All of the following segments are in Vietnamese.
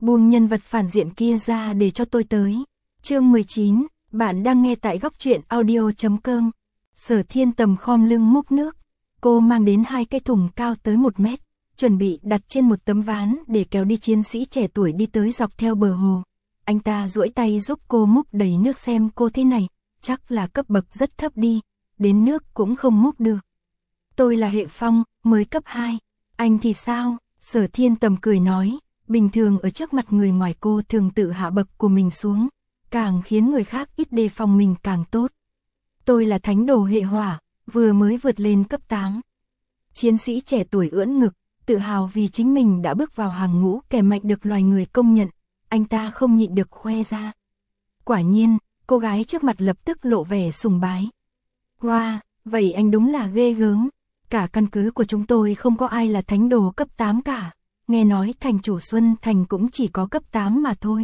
buông nhân vật phản diện kia ra để cho tôi tới. Chương 19, bạn đang nghe tại góc truyện audio.com. Sở Thiên Tầm khom lưng múc nước, cô mang đến 2 cái thùng cao tới 1 mét, chuẩn bị đặt trên một tấm ván để kéo đi chiến sĩ trẻ tuổi đi tới dọc theo bờ hồ. Anh ta duỗi tay giúp cô múc đầy nước xem cô thế này, chắc là cấp bậc rất thấp đi, đến nước cũng không múc được. Tôi là hệ phong, mới cấp 2, anh thì sao? Sở Thiên Tầm cười nói, bình thường ở trước mặt người ngoài cô thường tự hạ bậc của mình xuống, càng khiến người khác ít đề phòng mình càng tốt. Tôi là thánh đồ hệ hỏa, vừa mới vượt lên cấp 8. Chiến sĩ trẻ tuổi ưỡn ngực, tự hào vì chính mình đã bước vào hàng ngũ kẻ mạnh được loài người công nhận, anh ta không nhịn được khoe ra. Quả nhiên, cô gái trước mặt lập tức lộ vẻ sùng bái. Wow, vậy anh đúng là ghê gớm, cả căn cứ của chúng tôi không có ai là thánh đồ cấp 8 cả, nghe nói thành chủ Xuân Thành cũng chỉ có cấp 8 mà thôi.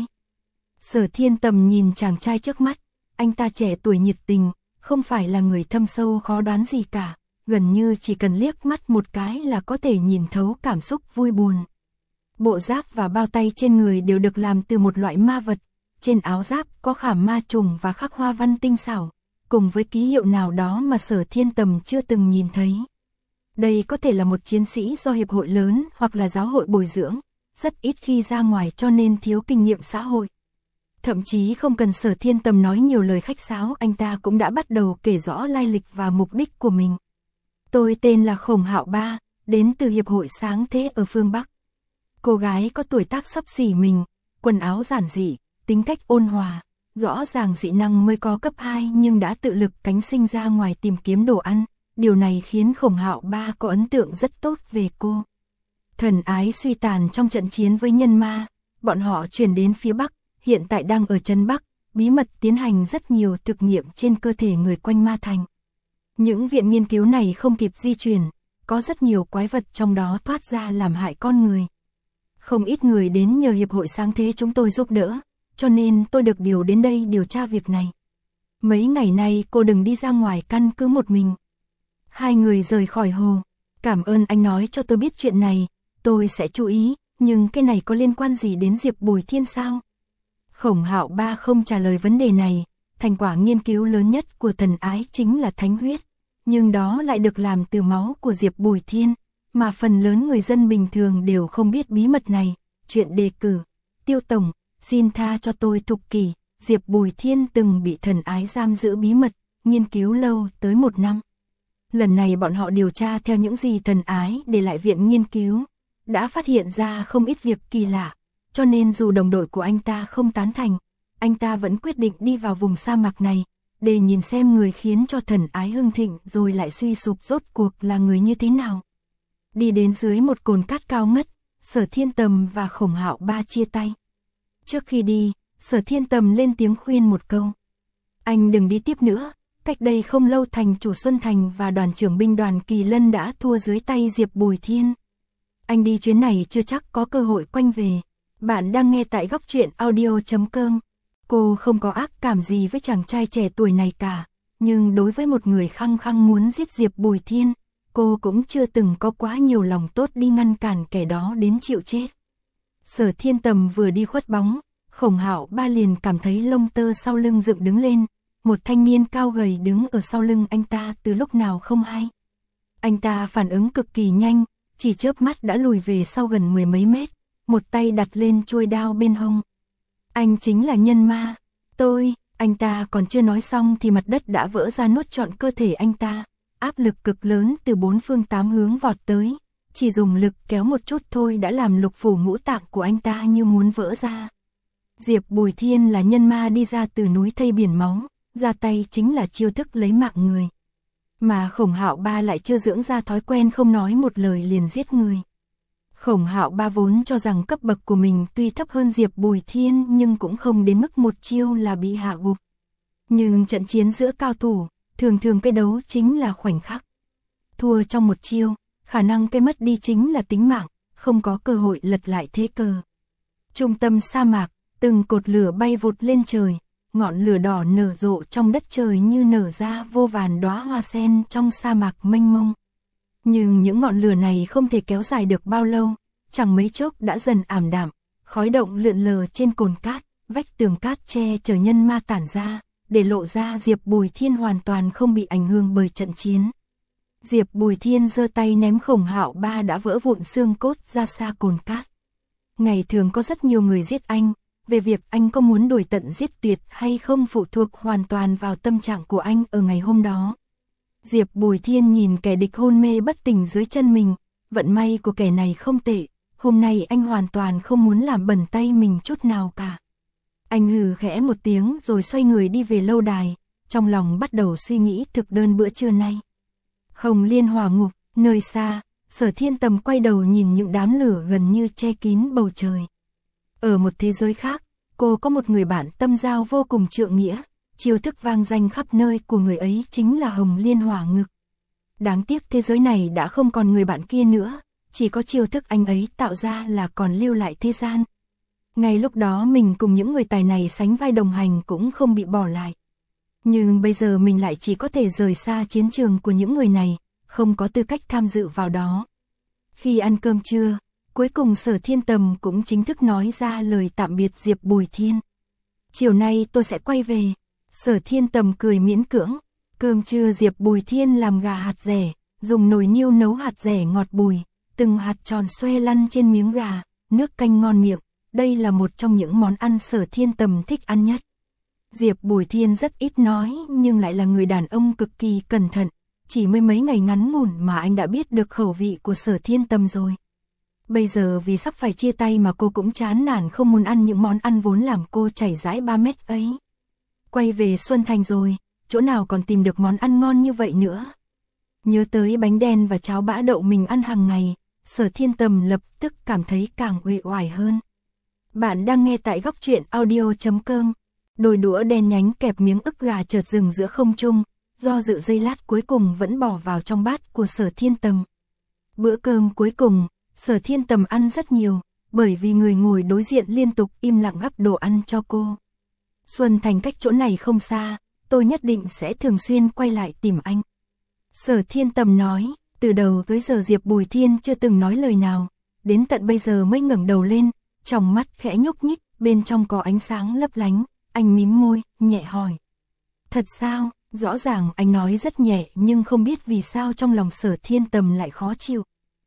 Sở Thiên Tầm nhìn chàng trai trước mắt, anh ta trẻ tuổi nhiệt tình, không phải là người thâm sâu khó đoán gì cả, gần như chỉ cần liếc mắt một cái là có thể nhìn thấu cảm xúc vui buồn. Bộ giáp và bao tay trên người đều được làm từ một loại ma vật, trên áo giáp có khảm ma trùng và khắc hoa văn tinh xảo, cùng với ký hiệu nào đó mà Sở Thiên Tầm chưa từng nhìn thấy. Đây có thể là một chiến sĩ do hiệp hội lớn hoặc là giáo hội bồi dưỡng, rất ít khi ra ngoài cho nên thiếu kinh nghiệm xã hội. Thậm chí không cần Sở Thiên Tầm nói nhiều lời khách sáo, anh ta cũng đã bắt đầu kể rõ lai lịch và mục đích của mình. Tôi tên là Khổng Hạo Ba, đến từ hiệp hội sáng thế ở phương Bắc. Cô gái có tuổi tác xấp xỉ mình, quần áo giản dị, tính cách ôn hòa, rõ ràng dị năng mới có cấp 2 nhưng đã tự lực cánh sinh ra ngoài tìm kiếm đồ ăn. Điều này khiến Khổng Hạo Ba có ấn tượng rất tốt về cô. Thần ái suy tàn trong trận chiến với nhân ma, bọn họ chuyển đến phía Bắc, hiện tại đang ở Trấn Bắc, bí mật tiến hành rất nhiều thực nghiệm trên cơ thể người quanh ma thành. Những viện nghiên cứu này không kịp di chuyển, có rất nhiều quái vật trong đó thoát ra làm hại con người. Không ít người đến nhờ hiệp hội sáng thế chúng tôi giúp đỡ, cho nên tôi được điều đến đây điều tra việc này. Mấy ngày nay cô đừng đi ra ngoài căn cứ một mình. 2 người rời khỏi hồ. Cảm ơn anh nói cho tôi biết chuyện này, tôi sẽ chú ý, nhưng cái này có liên quan gì đến Diệp Bùi Thiên sao? Khổng Hạo Ba không trả lời vấn đề này, thành quả nghiên cứu lớn nhất của thần ái chính là thánh huyết, nhưng đó lại được làm từ máu của Diệp Bùi Thiên, mà phần lớn người dân bình thường đều không biết bí mật này. Chuyện đề cử, Tiêu Tổng, xin tha cho tôi Thục Kỳ, Diệp Bùi Thiên từng bị thần ái giam giữ bí mật, nghiên cứu lâu tới 1 năm. Lần này bọn họ điều tra theo những gì thần ái để lại viện nghiên cứu, đã phát hiện ra không ít việc kỳ lạ, cho nên dù đồng đội của anh ta không tán thành, anh ta vẫn quyết định đi vào vùng sa mạc này, để nhìn xem người khiến cho thần ái hưng thịnh rồi lại suy sụp rốt cuộc là người như thế nào. Đi đến dưới một cồn cát cao ngất, Sở Thiên Tầm và Khổng Hạo Ba chia tay. Trước khi đi, Sở Thiên Tầm lên tiếng khuyên một câu. Anh đừng đi tiếp nữa. Cách đây không lâu thành chủ Xuân Thành và đoàn trưởng binh đoàn Kỳ Lân đã thua dưới tay Diệp Bùi Thiên. Anh đi chuyến này chưa chắc có cơ hội quay về. Bạn đang nghe tại góc truyện audio.com. Cô không có ác cảm gì với chàng trai trẻ tuổi này cả, nhưng đối với một người khăng khăng muốn giết Diệp Bùi Thiên, cô cũng chưa từng có quá nhiều lòng tốt đi ngăn cản kẻ đó đến chịu chết. Sở Thiên Tầm vừa đi khuất bóng, Khổng Hạo Ba liền cảm thấy lông tơ sau lưng dựng đứng lên. Một thanh niên cao gầy đứng ở sau lưng anh ta từ lúc nào không hay. Anh ta phản ứng cực kỳ nhanh, chỉ chớp mắt đã lùi về sau gần 10 mấy mét, một tay đặt lên chuôi đao bên hông. Anh chính là nhân ma. Anh ta còn chưa nói xong thì mặt đất đã vỡ ra nuốt trọn cơ thể anh ta. Áp lực cực lớn từ 4 phương 8 hướng vọt tới, chỉ dùng lực kéo một chút thôi đã làm lục phủ ngũ tạng của anh ta như muốn vỡ ra. Diệp Bùi Thiên là nhân ma đi ra từ núi thây biển máu. Ra tay chính là chiêu thức lấy mạng người. Mà Khổng Hạo Ba lại chưa dưỡng ra thói quen không nói một lời liền giết người. Khổng Hạo Ba vốn cho rằng cấp bậc của mình tuy thấp hơn Diệp Bùi Thiên nhưng cũng không đến mức một chiêu là bị hạ gục. Nhưng trận chiến giữa cao thủ, thường thường cái đấu chính là khoảnh khắc. Thua trong một chiêu, khả năng cái mất đi chính là tính mạng, không có cơ hội lật lại thế cờ. Trung tâm sa mạc, từng cột lửa bay vụt lên trời. Ngọn lửa đỏ nở rộ trong đất trời như nở ra vô vàn đóa hoa sen trong sa mạc mênh mông. Nhưng những ngọn lửa này không thể kéo dài được bao lâu, chẳng mấy chốc đã dần ảm đạm, khói động lượn lờ trên cồn cát, vách tường cát che chở nhân ma tản ra, để lộ ra Diệp Bùi Thiên hoàn toàn không bị ảnh hưởng bởi trận chiến. Diệp Bùi Thiên giơ tay ném Khổng Hạo Ba đã vỡ vụn xương cốt ra xa cồn cát. Ngày thường có rất nhiều người giết anh, về việc anh có muốn đuổi tận giết tuyệt hay không phụ thuộc hoàn toàn vào tâm trạng của anh ở ngày hôm đó. Diệp Bùi Thiên nhìn kẻ địch hôn mê bất tỉnh dưới chân mình, vận may của kẻ này không tệ, hôm nay anh hoàn toàn không muốn làm bẩn tay mình chút nào cả. Anh hừ khẽ một tiếng rồi xoay người đi về lâu đài, trong lòng bắt đầu suy nghĩ thực đơn bữa trưa nay. Hồng Liên Hỏa Ngục, nơi xa, Sở Thiên Tầm quay đầu nhìn những đám lửa gần như che kín bầu trời. Ở một thế giới khác, cô có một người bạn tâm giao vô cùng trượng nghĩa, chiêu thức vang danh khắp nơi của người ấy chính là Hồng Liên Hỏa Ngực. Đáng tiếc thế giới này đã không còn người bạn kia nữa, chỉ có chiêu thức anh ấy tạo ra là còn lưu lại thế gian. Ngay lúc đó mình cùng những người tài này sánh vai đồng hành cũng không bị bỏ lại. Nhưng bây giờ mình lại chỉ có thể rời xa chiến trường của những người này, không có tư cách tham dự vào đó. Khi ăn cơm trưa, cuối cùng Sở Thiên Tầm cũng chính thức nói ra lời tạm biệt Diệp Bùi Thiên. Chiều nay tôi sẽ quay về. Sở Thiên Tầm cười miễn cưỡng. Cơm trưa Diệp Bùi Thiên làm gà hạt dẻ, dùng nồi niêu nấu hạt dẻ ngọt bùi, từng hạt tròn xoe lăn trên miếng gà, nước canh ngon miệng. Đây là một trong những món ăn Sở Thiên Tầm thích ăn nhất. Diệp Bùi Thiên rất ít nói nhưng lại là người đàn ông cực kỳ cẩn thận. Chỉ mấy ngày ngắn ngủn mà anh đã biết được khẩu vị của Sở Thiên Tầm rồi. Bây giờ vì sắp phải chia tay mà cô cũng chán nản không muốn ăn những món ăn vốn làm cô chảy dãi 3 mét ấy. Quay về Xuân Thành rồi, chỗ nào còn tìm được món ăn ngon như vậy nữa. Nhớ tới bánh đen và cháo bã đậu mình ăn hàng ngày, Sở Thiên Tầm lập tức cảm thấy càng uể oải hơn. Bạn đang nghe tại góc truyện audio.com. Đôi đũa đen nhánh kẹp miếng ức gà chợt dừng giữa không trung, do dự giây lát cuối cùng vẫn bỏ vào trong bát của Sở Thiên Tầm. Bữa cơm cuối cùng, Sở Thiên Tầm ăn rất nhiều, bởi vì người ngồi đối diện liên tục im lặng gắp đồ ăn cho cô. Xuân Thành cách chỗ này không xa, tôi nhất định sẽ thường xuyên quay lại tìm anh. Sở Thiên Tầm nói, từ đầu tới giờ Diệp Bùi Thiên chưa từng nói lời nào, đến tận bây giờ mới ngẩng đầu lên, trong mắt khẽ nhúc nhích, bên trong có ánh sáng lấp lánh, anh mím môi, nhẹ hỏi. Thật sao? Rõ ràng anh nói rất nhẹ nhưng không biết vì sao trong lòng Sở Thiên Tầm lại khó chịu.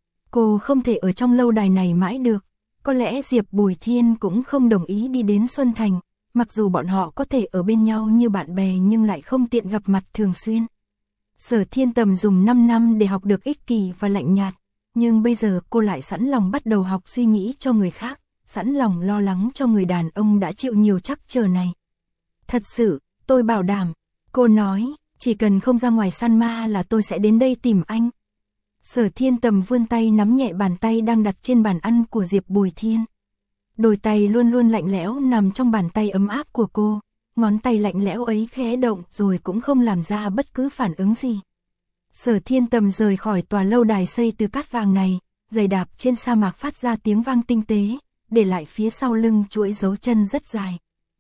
Cô không thể ở trong lâu đài này mãi được, có lẽ Diệp Bùi Thiên cũng không đồng ý đi đến Xuân Thành, mặc dù bọn họ có thể ở bên nhau như bạn bè nhưng lại không tiện gặp mặt thường xuyên. Sở Thiên Tầm dùng 5 năm để học được ích kỷ và lạnh nhạt, nhưng bây giờ cô lại sẵn lòng bắt đầu học suy nghĩ cho người khác, sẵn lòng lo lắng cho người đàn ông đã chịu nhiều trắc trở này. Thật sự, tôi bảo đảm, cô nói, chỉ cần không ra ngoài săn ma là tôi sẽ đến đây tìm anh. Sở Thiên Tầm vươn tay nắm nhẹ bàn tay đang đặt trên bàn ăn của Diệp Bùi Thiên. Đôi tay luôn luôn lạnh lẽo nằm trong bàn tay ấm áp của cô, ngón tay lạnh lẽo ấy khẽ động rồi cũng không làm ra bất cứ phản ứng gì. Sở Thiên Tầm rời khỏi tòa lâu đài xây từ cát vàng này, giày đạp trên sa mạc phát ra tiếng vang tinh tế, để lại phía sau lưng chuỗi dấu chân rất dài.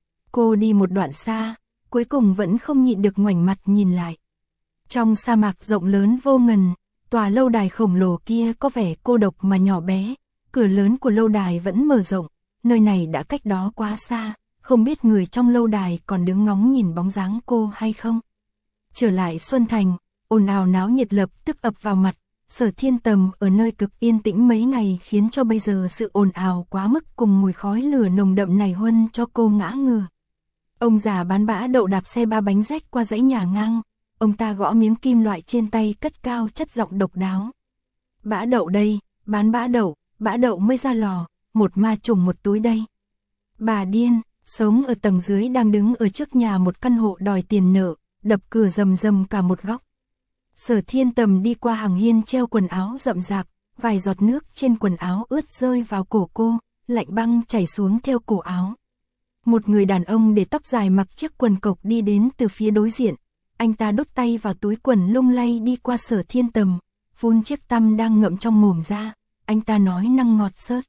Cô đi một đoạn xa, cuối cùng vẫn không nhịn được ngoảnh mặt nhìn lại. Trong sa mạc rộng lớn vô ngần, tòa lâu đài khổng lồ kia có vẻ cô độc mà nhỏ bé, cửa lớn của lâu đài vẫn mở rộng, nơi này đã cách đó quá xa, không biết người trong lâu đài còn đứng ngóng nhìn bóng dáng cô hay không. Trở lại Xuân Thành, ồn ào náo nhiệt lập tức ập vào mặt, Sở Thiên Tầm ở nơi cực yên tĩnh mấy ngày khiến cho bây giờ sự ồn ào quá mức cùng mùi khói lửa nồng đậm này huân cho cô ngã ngửa. Ông già bán bã đậu đạp xe 3 bánh rách qua dãy nhà ngang, ông ta gõ miếng kim loại trên tay cất cao chất giọng độc đáo. Bã đậu đây, bán bã đậu mới ra lò, một ma trùng một túi đây. Bà điên, sống ở tầng dưới đang đứng ở trước nhà một căn hộ đòi tiền nợ, đập cửa rầm rầm cả một góc. Sở Thiên Tầm đi qua hàng hiên treo quần áo rậm rạp, vài giọt nước trên quần áo ướt rơi vào cổ cô, lạnh băng chảy xuống theo cổ áo. Một người đàn ông để tóc dài mặc chiếc quần cộc đi đến từ phía đối diện, anh ta đút tay vào túi quần lung lay đi qua Sở Thiên Tầm, phun chiếc tăm đang ngậm trong mồm ra, anh ta nói năng ngọt xớt.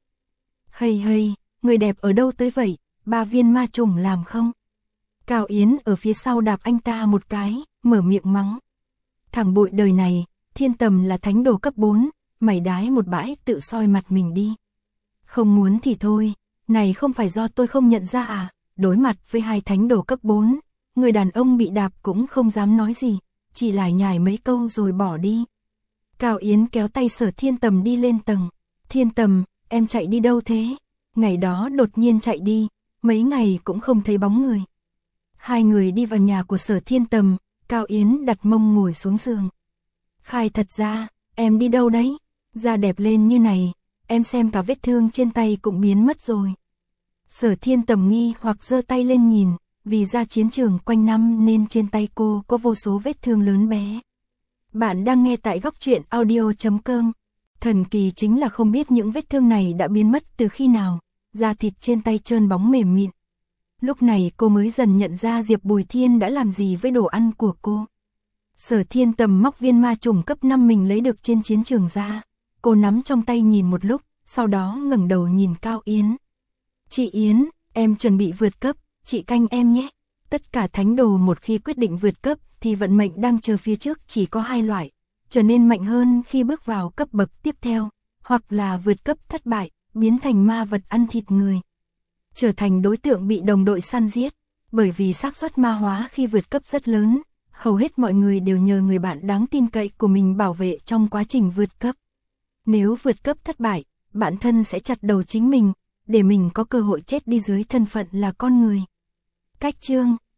Hây, người đẹp ở đâu tới vậy, 3 viên ma trùng làm không? Cao Yến ở phía sau đạp anh ta một cái, mở miệng mắng. Thằng bụi đời này, Thiên Tầm là thánh đồ cấp 4, mày đái một bãi tự soi mặt mình đi. Không muốn thì thôi, Này không phải do tôi không nhận ra à, đối mặt với hai thánh đồ cấp 4, người đàn ông bị đạp cũng không dám nói gì, chỉ lải nhải mấy câu rồi bỏ đi. Cao Yến kéo tay Sở Thiên Tầm đi lên tầng. Thiên Tầm, em chạy đi đâu thế? Ngày đó đột nhiên chạy đi, mấy ngày cũng không thấy bóng người. Hai người đi vào nhà của Sở Thiên Tầm, Cao Yến đặt mông ngồi xuống giường. Khai thật ra, em đi đâu đấy? Da đẹp lên như này, em xem cả vết thương trên tay cũng biến mất rồi. Sở Thiên Tầm nghi hoặc giơ tay lên nhìn, vì ra chiến trường quanh năm nên trên tay cô có vô số vết thương lớn bé. Bạn đang nghe tại góc truyện audio.com. Thần kỳ chính là không biết những vết thương này đã biến mất từ khi nào, da thịt trên tay trơn bóng mềm mịn. Lúc này cô mới dần nhận ra Diệp Bùi Thiên đã làm gì với đồ ăn của cô. Sở Thiên Tầm móc viên ma trùng cấp 5 mình lấy được trên chiến trường ra. Cô nắm trong tay nhìn một lúc, sau đó ngẩng đầu nhìn Cao Yến. Chị Yến, em chuẩn bị vượt cấp, chị canh em nhé. Tất cả thánh đồ một khi quyết định vượt cấp thì vận mệnh đang chờ phía trước chỉ có hai loại. Trở nên mạnh hơn khi bước vào cấp bậc tiếp theo, hoặc là vượt cấp thất bại, biến thành ma vật ăn thịt người. Trở thành đối tượng bị đồng đội săn giết, bởi vì xác suất ma hóa khi vượt cấp rất lớn, hầu hết mọi người đều nhờ người bạn đáng tin cậy của mình bảo vệ trong quá trình vượt cấp. Nếu vượt cấp thất bại, bản thân sẽ chặt đầu chính mình, để mình có cơ hội chết đi dưới thân phận là con người. Cách chương